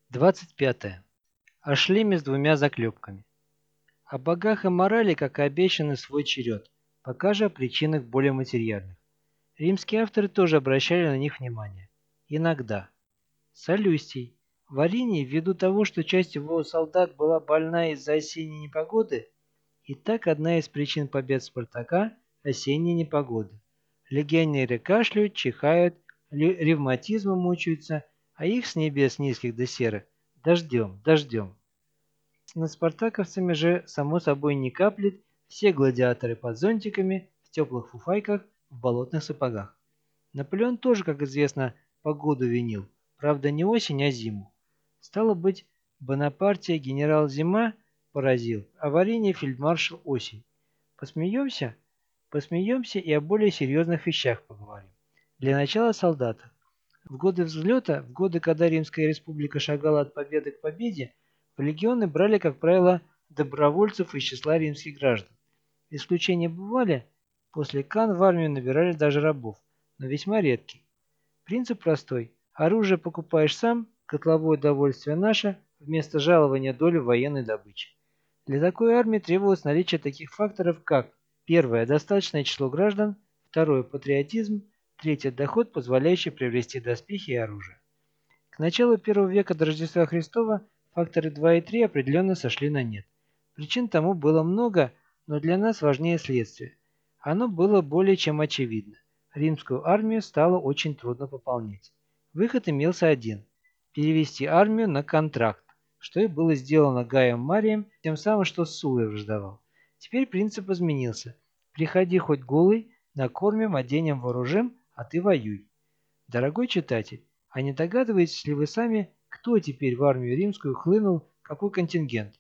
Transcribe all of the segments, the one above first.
25. О шлеме с двумя заклепками. О богах и морали, как и обещанный свой черед, пока же о причинах более материальных. Римские авторы тоже обращали на них внимание. Иногда. Солюстий. В Арине, ввиду того, что часть его солдат была больна из-за осенней непогоды, и так одна из причин побед Спартака – осенние непогоды. Легионеры кашляют, чихают, ревматизмом мучаются, а их с небес низких до серых – дождем, дождем. Над спартаковцами же, само собой, не каплет, все гладиаторы под зонтиками, в теплых фуфайках, в болотных сапогах. Наполеон тоже, как известно, погоду винил, правда не осень, а зиму. Стало быть, Бонапартия генерал Зима поразил, а Варенье фельдмаршал Осень. Посмеемся? Посмеемся и о более серьезных вещах поговорим. Для начала солдата. В годы взлета, в годы, когда Римская республика шагала от победы к победе, в легионы брали, как правило, добровольцев из числа римских граждан. Исключения бывали, после Кан в армию набирали даже рабов, но весьма редкий. Принцип простой. Оружие покупаешь сам, котловое довольствие наше, вместо жалования долю военной добычи. Для такой армии требовалось наличие таких факторов, как: первое – достаточное число граждан, второе – патриотизм, третье – доход, позволяющий приобрести доспехи и оружие. К началу первого века до Рождества Христова факторы 2 и 3 определенно сошли на нет. Причин тому было много, но для нас важнее следствие. Оно было более чем очевидно. Римскую армию стало очень трудно пополнять. Выход имелся один – перевести армию на контракт, что и было сделано Гаем Марием, тем самым, что Суллой враждовал. Теперь принцип изменился. Приходи хоть голый, накормим, оденем, вооружим, а ты воюй. Дорогой читатель, а не догадываетесь ли вы сами, кто теперь в армию римскую хлынул, какой контингент?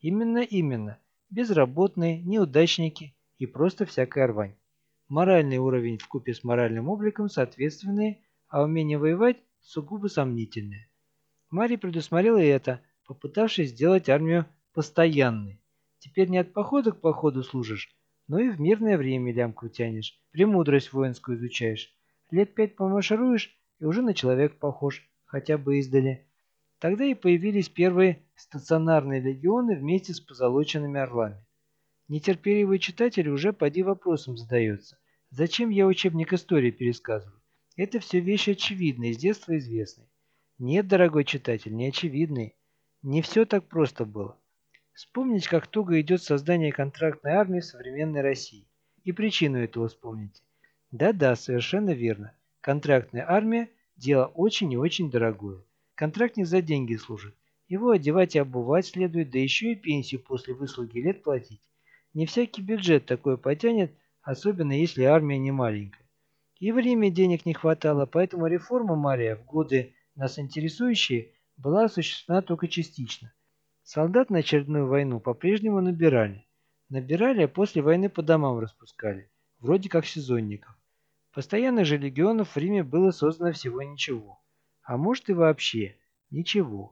Именно. Безработные, неудачники и просто всякая рвань. Моральный уровень вкупе с моральным обликом соответственные, а умение воевать сугубо сомнительные. Марий предусмотрел и это, попытавшись сделать армию постоянной. Теперь не от похода к походу служишь, но и в мирное время лямку тянешь, премудрость воинскую изучаешь. Лет 5 помашируешь, и уже на человека похож, хотя бы издали. Тогда и появились первые стационарные легионы вместе с позолоченными орлами. Нетерпеливый читатель уже поди вопросом задается. Зачем я учебник истории пересказываю? Это все вещи очевидные, с детства известные. Нет, дорогой читатель, не очевидные. Не все так просто было. Вспомните, как туго идет создание контрактной армии в современной России. И причину этого вспомните. Да-да, совершенно верно. Контрактная армия – дело очень и очень дорогое. Контрактник за деньги служит. Его одевать и обувать следует, да еще и пенсию после выслуги лет платить. Не всякий бюджет такое потянет, особенно если армия не маленькая. И в Риме денег не хватало, поэтому реформа Мария в годы нас интересующие была осуществлена только частично. Солдат на очередную войну по-прежнему набирали. Набирали, а после войны по домам распускали, вроде как сезонников. Постоянных же легионов в Риме было создано всего ничего. А может и вообще ничего.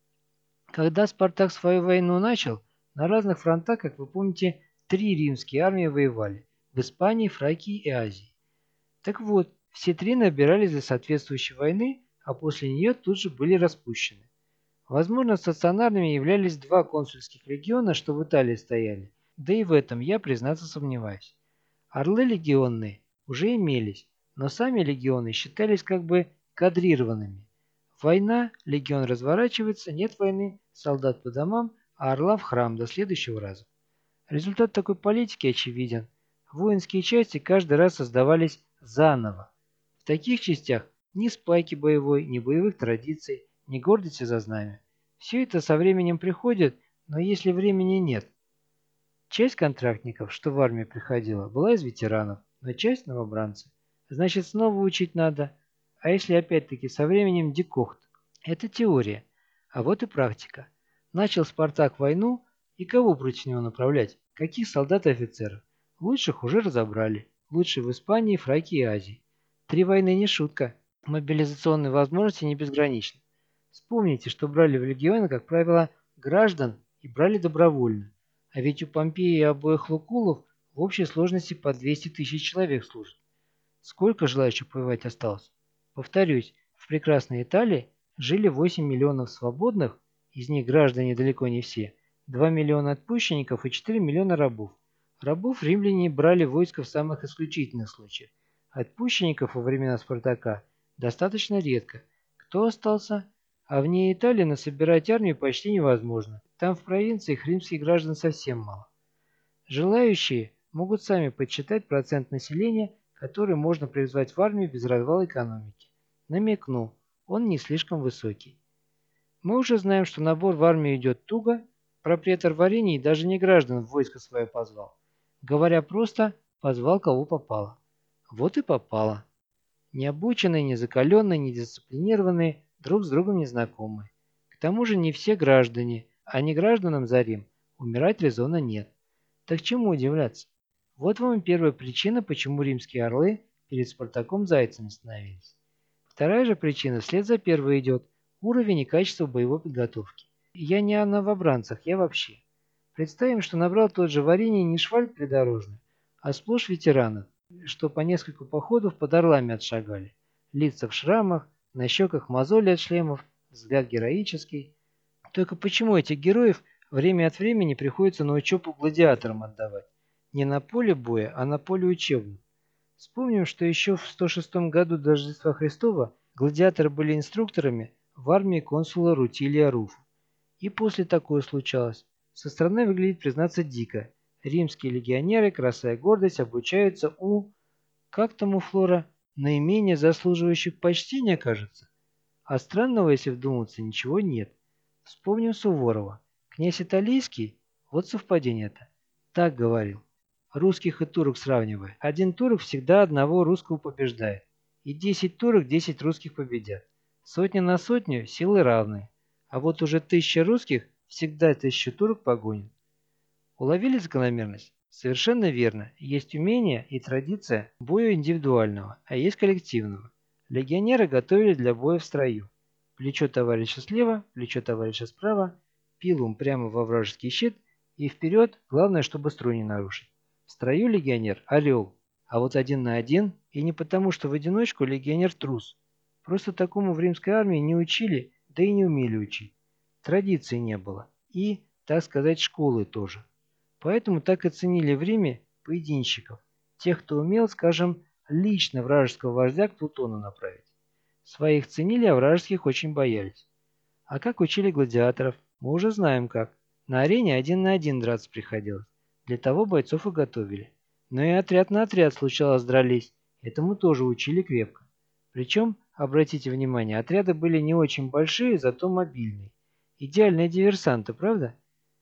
Когда Спартак свою войну начал, на разных фронтах, как вы помните, 3 римские армии воевали – в Испании, Фракии и Азии. Так вот, все 3 набирались для соответствующей войны, а после нее тут же были распущены. Возможно, стационарными являлись 2 консульских легиона, что в Италии стояли, да и в этом я, признаться, сомневаюсь. Орлы легионные уже имелись, но сами легионы считались как бы кадрированными. Война, легион разворачивается, нет войны, солдат по домам, а орла в храм до следующего раза. Результат такой политики очевиден. Воинские части каждый раз создавались заново. В таких частях ни спайки боевой, ни боевых традиций, ни гордости за знамя. Все это со временем приходит, но если времени нет. Часть контрактников, что в армию приходила, была из ветеранов, но часть новобранцы. Значит, снова учить надо. А если опять-таки со временем декохт? Это теория. А вот и практика. Начал Спартак войну, и кого против него направлять? Каких солдат и офицеров? Лучших уже разобрали. Лучшие в Испании, Фракии и Азии. 3 войны не шутка. Мобилизационные возможности не безграничны. Вспомните, что брали в легионы, как правило, граждан и брали добровольно. А ведь у Помпеи и обоих Лукулов в общей сложности по 200 тысяч человек служит. Сколько желающих воевать осталось? Повторюсь, в прекрасной Италии жили 8 миллионов свободных, из них граждане далеко не все, 2 миллиона отпущенников и 4 миллиона рабов. Рабов римляне брали в войско в самых исключительных случаях. Отпущенников во времена Спартака достаточно редко. Кто остался? А вне Италии насобирать армию почти невозможно. Там в провинциях римских граждан совсем мало. Желающие могут сами подсчитать процент населения, который можно призвать в армию без развала экономики. Намекну, он не слишком высокий. Мы уже знаем, что набор в армию идет туго, пропретор Варений даже не граждан в войско свое позвал. Говоря просто, позвал кого попало. Вот и попало. Необученные, незакаленные, недисциплинированные, друг с другом незнакомые. К тому же не все граждане, а не гражданам за Рим умирать резона нет. Так чему удивляться? Вот вам и первая причина, почему римские орлы перед Спартаком зайцами становились. Вторая же причина вслед за первой идет уровень и качество боевой подготовки. Я не о новобранцах, я вообще. Представим, что набрал тот же Варений не шваль придорожный, а сплошь ветеранов, что по несколько походов под орлами отшагали. Лица в шрамах, на щеках мозоли от шлемов, взгляд героический. Только почему этих героев время от времени приходится на учебу гладиаторам отдавать? Не на поле боя, а на поле учебном. Вспомним, что еще в 106 году до Рождества Христова гладиаторы были инструкторами в армии консула Рутилия Руфа. И после такое случалось. Со стороны выглядит, признаться, дико. Римские легионеры, краса и гордость, обучаются как там у Флора, наименее заслуживающих почтения, кажется. А странного, если вдуматься, ничего нет. Вспомним Суворова. Князь Италийский, вот совпадение-то, так говорил. Русских и турок сравнивая. Один турок всегда одного русского побеждает. И 10 турок 10 русских победят. Сотня на сотню силы равные. А вот уже 1000 русских всегда 1000 турок погонят. Уловили закономерность? Совершенно верно. Есть умение и традиция боя индивидуального, а есть коллективного. Легионеры готовили для боя в строю. Плечо товарища слева, плечо товарища справа, пилум прямо во вражеский щит и вперед, главное, чтобы строй не нарушить. В строю легионер – орел, а вот один на один, и не потому, что в одиночку легионер – трус. Просто такому в римской армии не учили, да и не умели учить. Традиции не было. И, так сказать, школы тоже. Поэтому так и ценили в Риме поединщиков, тех, кто умел, скажем, лично вражеского вождя к Плутону направить. Своих ценили, а вражеских очень боялись. А как учили гладиаторов, мы уже знаем как. На арене один на один драться приходилось. Для того бойцов и готовили. Но и отряд на отряд случалось дрались. Этому тоже учили крепко. Причем, обратите внимание, отряды были не очень большие, зато мобильные. Идеальные диверсанты, правда?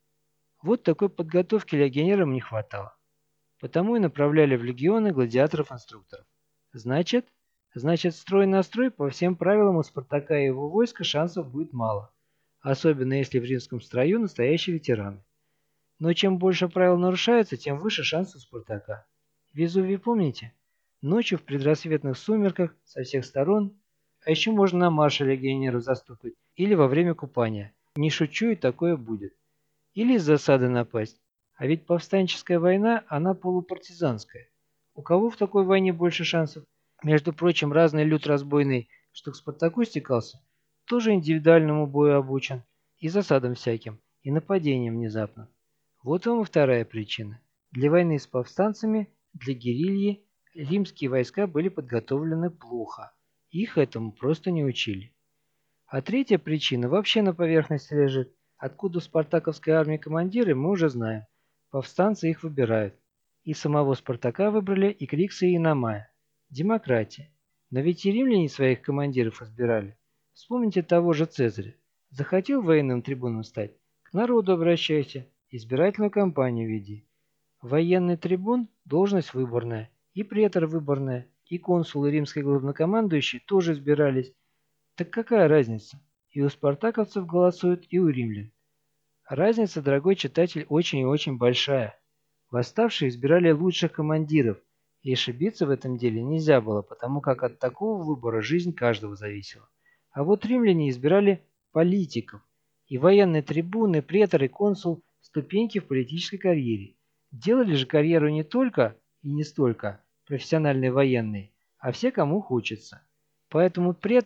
Вот такой подготовки легионерам не хватало. Потому и направляли в легионы гладиаторов-инструкторов. Значит, строй на строй по всем правилам у Спартака и его войска шансов будет мало. Особенно если в римском строю настоящие ветераны. Но чем больше правил нарушается, тем выше шансы у Спартака. Везувий помните? Ночью в предрассветных сумерках со всех сторон, а еще можно на марше легионеру застукать или во время купания. Не шучу, и такое будет. Или из засады напасть. А ведь повстанческая война, она полупартизанская. У кого в такой войне больше шансов? Между прочим, разный люд разбойный, что к Спартаку стекался, тоже индивидуальному бою обучен, и засадам всяким, и нападениям внезапно. Вот вам и вторая причина. Для войны с повстанцами, для герильи, римские войска были подготовлены плохо. Их этому просто не учили. А третья причина вообще на поверхности лежит. Откуда в спартаковской армии командиры, мы уже знаем. Повстанцы их выбирают. И самого Спартака выбрали, и Крикса, и Иномая. Демократия. Но ведь и римляне своих командиров избирали. Вспомните того же Цезаря. Захотел военным трибуном стать? К народу обращайся, избирательную кампанию веди. Военный трибун – должность выборная, и претор выборная, и консул, и римский главнокомандующий тоже избирались. Так какая разница? И у спартаковцев голосуют, и у римлян. Разница, дорогой читатель, очень и очень большая. Восставшие избирали лучших командиров, и ошибиться в этом деле нельзя было, потому как от такого выбора жизнь каждого зависела. А вот римляне избирали политиков, и военные трибуны, претор и консул – ступеньки в политической карьере. Делали же карьеру не только и не столько профессиональные военные, а все, кому хочется. Поэтому претором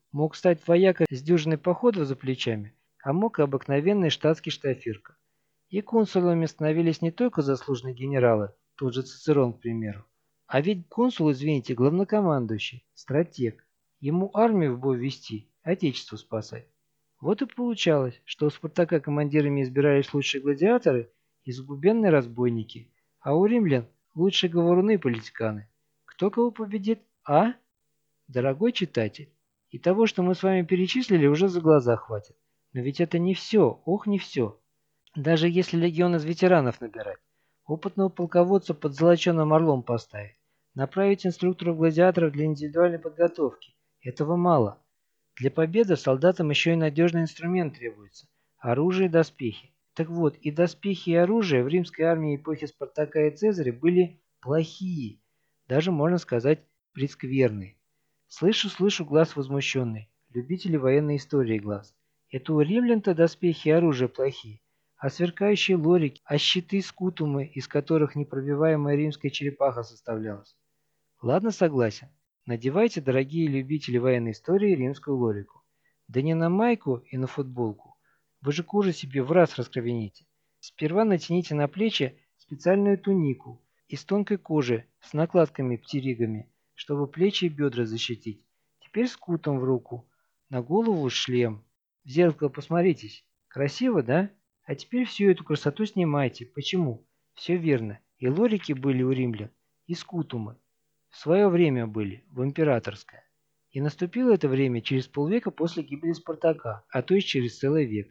Мог стать вояка с дюжиной походов за плечами, а мог и обыкновенный штатский штафирка. И консулами становились не только заслуженные генералы, тот же Цицерон, к примеру. А ведь консул, извините, главнокомандующий, стратег. Ему армию в бой вести, отечество спасать. Вот и получалось, что у Спартака командирами избирались лучшие гладиаторы и забубенные разбойники, а у римлян лучшие говоруны и политиканы. Кто кого победит, а? Дорогой читатель, и того, что мы с вами перечислили, уже за глаза хватит. Но ведь это не все, ох, не все. Даже если легион из ветеранов набирать, опытного полководца под золоченым орлом поставить, направить инструкторов-гладиаторов для индивидуальной подготовки, этого мало. Для победы солдатам еще и надежный инструмент требуется – оружие и доспехи. Так вот, и доспехи, и оружие в римской армии эпохи Спартака и Цезаря были плохие, даже, можно сказать, прескверные. Слышу глаз возмущенный, любители военной истории глаз. Это у римлян-то доспехи и оружие плохие, а сверкающие лорики, а щиты скутумы, из которых непробиваемая римская черепаха составлялась. Ладно, согласен. Надевайте, дорогие любители военной истории, римскую лорику. Да не на майку и на футболку. Вы же кожу себе в раз раскровените. Сперва натяните на плечи специальную тунику из тонкой кожи с накладками-птеригами, чтобы плечи и бедра защитить. Теперь скутом в руку. На голову шлем. В зеркало посмотритесь. Красиво, да? А теперь всю эту красоту снимайте. Почему? Все верно. И лорики были у римлян, и скутумы. В свое время были, в императорское. И наступило это время через полвека после гибели Спартака, а то и через целый век.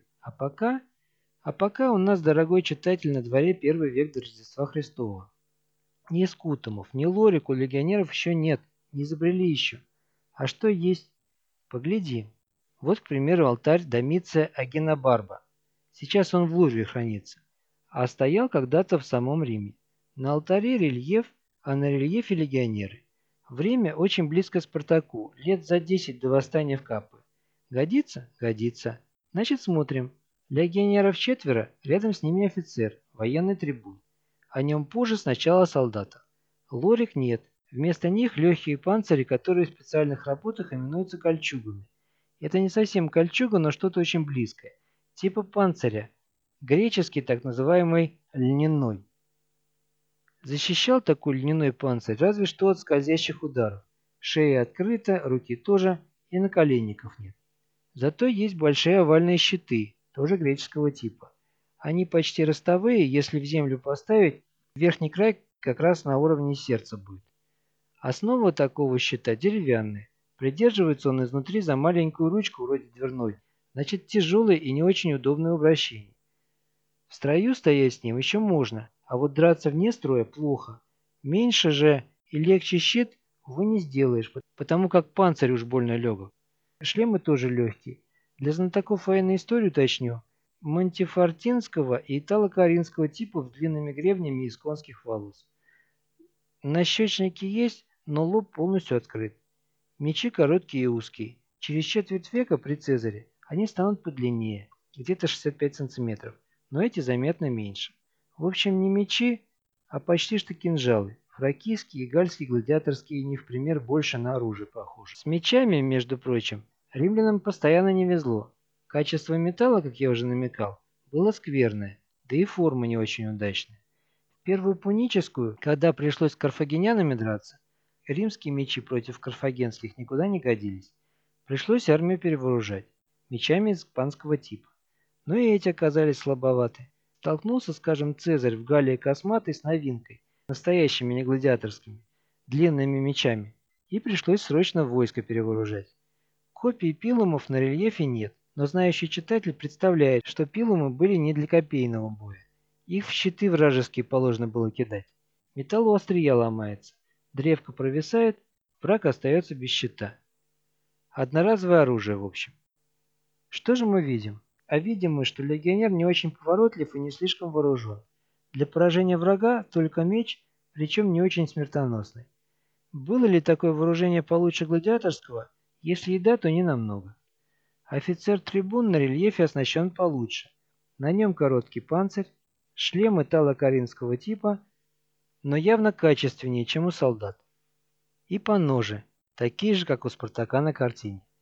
А пока у нас, дорогой читатель, на дворе первый век до Рождества Христова. Ни скутумов, ни лорик у легионеров еще нет, не изобрели еще. А что есть? Погляди. Вот, к примеру, алтарь Домиция Агенобарба. Сейчас он в Лувре хранится, а стоял когда-то в самом Риме. На алтаре рельеф, а на рельефе легионеры. Время очень близко к Спартаку, лет за 10 до восстания в Каппы. Годится? Годится. Значит, смотрим. Легионеров четверо, рядом с ними офицер, военный трибун. О нем позже сначала солдата. Лорик нет. Вместо них легкие панцири, которые в специальных работах именуются кольчугами. Это не совсем кольчуга, но что-то очень близкое. Типа панциря. Греческий так называемый льняной. Защищал такой льняной панцирь разве что от скользящих ударов. Шея открыта, руки тоже, и наколенников нет. Зато есть большие овальные щиты, тоже греческого типа. Они почти ростовые, если в землю поставить, верхний край как раз на уровне сердца будет. Основа такого щита деревянная. Придерживается он изнутри за маленькую ручку вроде дверной, значит тяжелый и не очень удобный в обращении. В строю стоять с ним еще можно, а вот драться вне строя плохо. Меньше же и легче щит, увы, не сделаешь, потому как панцирь уж больно легок. Шлемы тоже легкие. Для знатоков военной истории уточню. Монтефортинского и итало-каринского типов с длинными гребнями из конских волос. Нащечники есть, но лоб полностью открыт. Мечи короткие и узкие. Через четверть века при Цезаре они станут подлиннее, где-то 65 сантиметров, но эти заметно меньше. В общем, не мечи, а почти что кинжалы. Фракийские и гальские гладиаторские не в пример больше на оружие похожи. С мечами, между прочим, римлянам постоянно не везло. Качество металла, как я уже намекал, было скверное, да и форма не очень удачная. Первую пуническую, когда пришлось с карфагенянами драться, римские мечи против карфагенских никуда не годились. Пришлось армию перевооружать мечами испанского типа. Но и эти оказались слабоваты. Столкнулся, скажем, Цезарь в Галлии Косматой с новинкой, настоящими не гладиаторскими, длинными мечами, и пришлось срочно войско перевооружать. Копий пилумов на рельефе нет, но знающий читатель представляет, что пилумы были не для копейного боя. Их в щиты вражеские положено было кидать. Металл у острия ломается, древко провисает, враг остается без щита. Одноразовое оружие, в общем. Что же мы видим? А видим мы, что легионер не очень поворотлив и не слишком вооружен. Для поражения врага только меч, причем не очень смертоносный. Было ли такое вооружение получше гладиаторского? Если и да, то не намного. Офицер-трибун на рельефе оснащен получше. На нем короткий панцирь, шлем итало-каринского типа, но явно качественнее, чем у солдат. И поножи, такие же, как у Спартака на картине.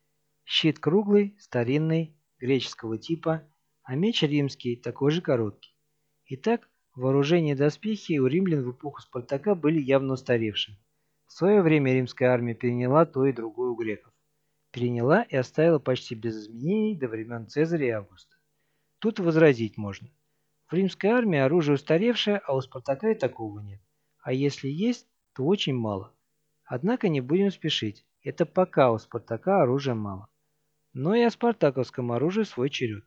Щит круглый, старинный, греческого типа, а меч римский, такой же короткий. Итак, вооружение и доспехи у римлян в эпоху Спартака были явно устаревшими. В свое время римская армия переняла то и другое у греков. Переняла и оставила почти без изменений до времен Цезаря и Августа. Тут возразить можно. В римской армии оружие устаревшее, а у Спартака и такого нет. А если есть, то очень мало. Однако не будем спешить. Это пока у Спартака оружия мало. Но и о спартаковском оружии свой черед.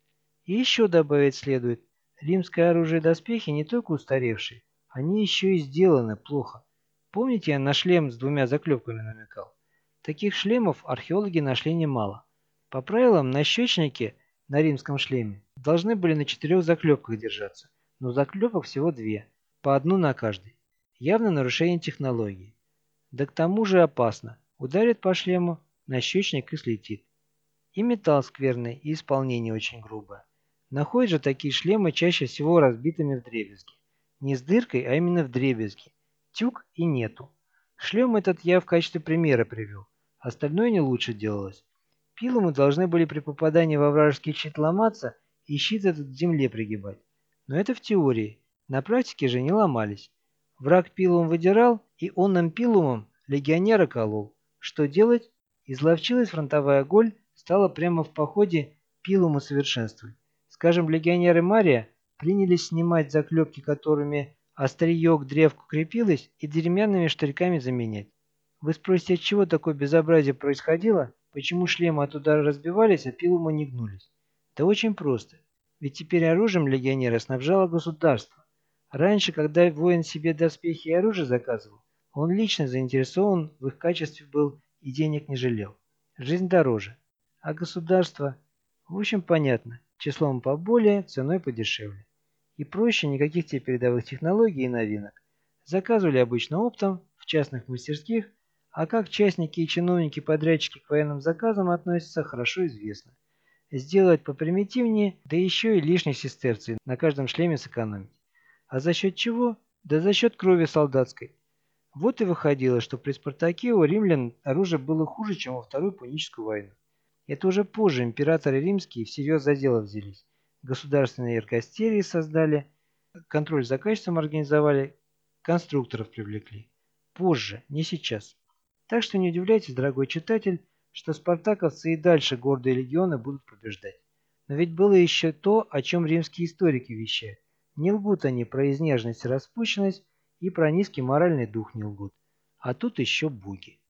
И еще добавить следует, римское оружие и доспехи не только устаревшие, они еще и сделаны плохо. Помните, я на шлем с двумя заклепками намекал? Таких шлемов археологи нашли немало. По правилам, нащечники на римском шлеме должны были на 4 заклепках держаться, но заклепок всего 2, по одну на каждой. Явно нарушение технологии. Да к тому же опасно. Ударит по шлему, нащечник и слетит. И металл скверный, и исполнение очень грубое. Находят же такие шлемы чаще всего разбитыми вдребезги. Не с дыркой, а именно вдребезги. Тюк и нету. Шлем этот я в качестве примера привел. Остальное не лучше делалось. Пилумы должны были при попадании во вражеский щит ломаться и щит этот к земле пригибать. Но это в теории. На практике же не ломались. Враг пилум выдирал, и онным пилумом легионера колол. Что делать? Изловчилась фронтовая голь, стала прямо в походе пилуму совершенствовать. Скажем, легионеры Мария принялись снимать заклепки, которыми острие к древку крепилось, и деревянными штырьками заменять. Вы спросите, от чего такое безобразие происходило? Почему шлемы от удара разбивались, а пилумы не гнулись? Да очень просто. Ведь теперь оружием легионера снабжало государство. Раньше, когда воин себе доспехи и оружие заказывал, он лично заинтересован в их качестве был и денег не жалел. Жизнь дороже. А государство? В общем, понятно. Числом поболее, ценой подешевле. И проще, никаких тебе передовых технологий и новинок. Заказывали обычно оптом, в частных мастерских, а как частники и чиновники-подрядчики к военным заказам относятся, хорошо известно. Сделать попримитивнее, да еще и лишние сестерции на каждом шлеме сэкономить. А за счет чего? Да за счет крови солдатской. Вот и выходило, что при Спартаке у римлян оружие было хуже, чем во Вторую Пуническую войну. Это уже позже императоры римские всерьез за дело взялись. Государственные эргостерии создали, контроль за качеством организовали, конструкторов привлекли. Позже, не сейчас. Так что не удивляйтесь, дорогой читатель, что спартаковцы и дальше гордые легионы будут побеждать. Но ведь было еще то, о чем римские историки вещают. Не лгут они про изнеженность и распущенность, и про низкий моральный дух не лгут. А тут еще боги.